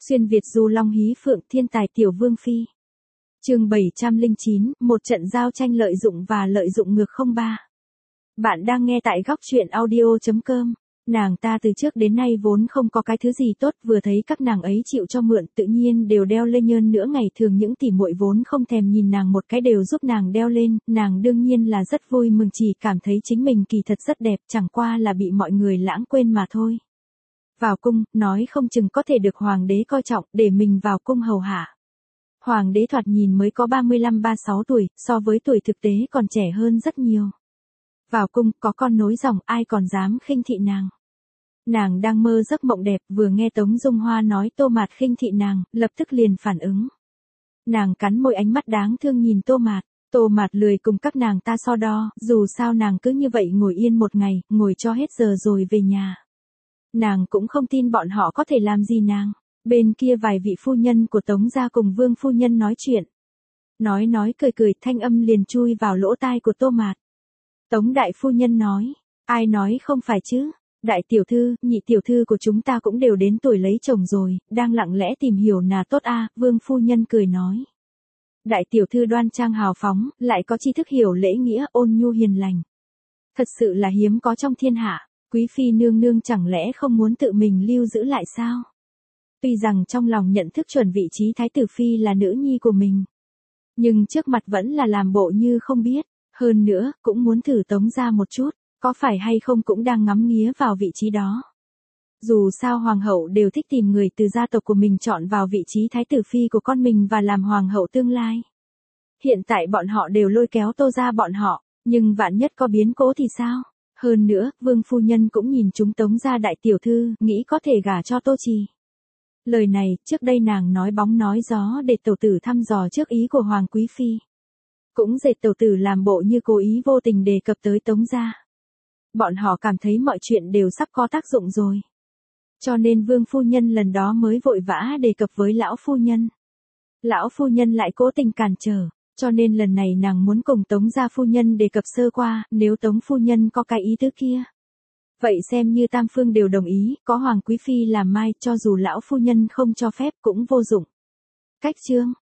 Xuyên Việt du long hí phượng thiên tài tiểu vương phi. Chương 709, một trận giao tranh lợi dụng và lợi dụng ngược 03. Bạn đang nghe tại góc truyện audio.com. Nàng ta từ trước đến nay vốn không có cái thứ gì tốt, vừa thấy các nàng ấy chịu cho mượn tự nhiên đều đeo lên, nhơn nữa ngày thường những tỉ muội vốn không thèm nhìn nàng một cái đều giúp nàng đeo lên, nàng đương nhiên là rất vui mừng, chỉ cảm thấy chính mình kỳ thật rất đẹp, chẳng qua là bị mọi người lãng quên mà thôi. Vào cung, nói không chừng có thể được hoàng đế coi trọng, để mình vào cung hầu hạ. Hoàng đế thoạt nhìn mới có 35-36 tuổi, so với tuổi thực tế còn trẻ hơn rất nhiều. Vào cung, có con nối dòng, ai còn dám khinh thị nàng. Nàng đang mơ giấc mộng đẹp, vừa nghe Tống Dung Hoa nói Tô Mạt khinh thị nàng, lập tức liền phản ứng. Nàng cắn môi, ánh mắt đáng thương nhìn Tô Mạt. Tô Mạt lười cùng các nàng ta so đo, dù sao nàng cứ như vậy ngồi yên một ngày, ngồi cho hết giờ rồi về nhà. Nàng cũng không tin bọn họ có thể làm gì nàng. Bên kia vài vị phu nhân của Tống gia cùng Vương phu nhân nói chuyện. Nói cười, thanh âm liền chui vào lỗ tai của Tô Mạt. Tống đại phu nhân nói, ai nói không phải chứ, đại tiểu thư, nhị tiểu thư của chúng ta cũng đều đến tuổi lấy chồng rồi, đang lặng lẽ tìm hiểu là tốt a. Vương phu nhân cười nói. Đại tiểu thư đoan trang hào phóng, lại có tri thức hiểu lễ nghĩa, ôn nhu hiền lành. Thật sự là hiếm có trong thiên hạ. Quý phi nương nương chẳng lẽ không muốn tự mình lưu giữ lại sao? Tuy rằng trong lòng nhận thức chuẩn vị trí thái tử phi là nữ nhi của mình, nhưng trước mặt vẫn là làm bộ như không biết, hơn nữa, cũng muốn thử Tống gia một chút, có phải hay không cũng đang ngắm nghía vào vị trí đó. Dù sao hoàng hậu đều thích tìm người từ gia tộc của mình chọn vào vị trí thái tử phi của con mình và làm hoàng hậu tương lai. Hiện tại bọn họ đều lôi kéo Tô gia bọn họ, nhưng vạn nhất có biến cố thì sao? Hơn nữa, Vương phu nhân cũng nhìn chúng Tống gia đại tiểu thư, nghĩ có thể gả cho Tô Trì. Lời này, trước đây nàng nói bóng nói gió để tẩu tử thăm dò trước ý của Hoàng Quý Phi. Cũng dệt tẩu tử làm bộ như cố ý vô tình đề cập tới Tống gia. Bọn họ cảm thấy mọi chuyện đều sắp có tác dụng rồi. Cho nên Vương phu nhân lần đó mới vội vã đề cập với lão phu nhân. Lão phu nhân lại cố tình cản trở. Cho nên lần này nàng muốn cùng Tống gia phu nhân đề cập sơ qua, nếu Tống phu nhân có cái ý tứ kia. Vậy xem như tam phương đều đồng ý, có Hoàng Quý Phi làm mai, cho dù lão phu nhân không cho phép cũng vô dụng. Cách chương,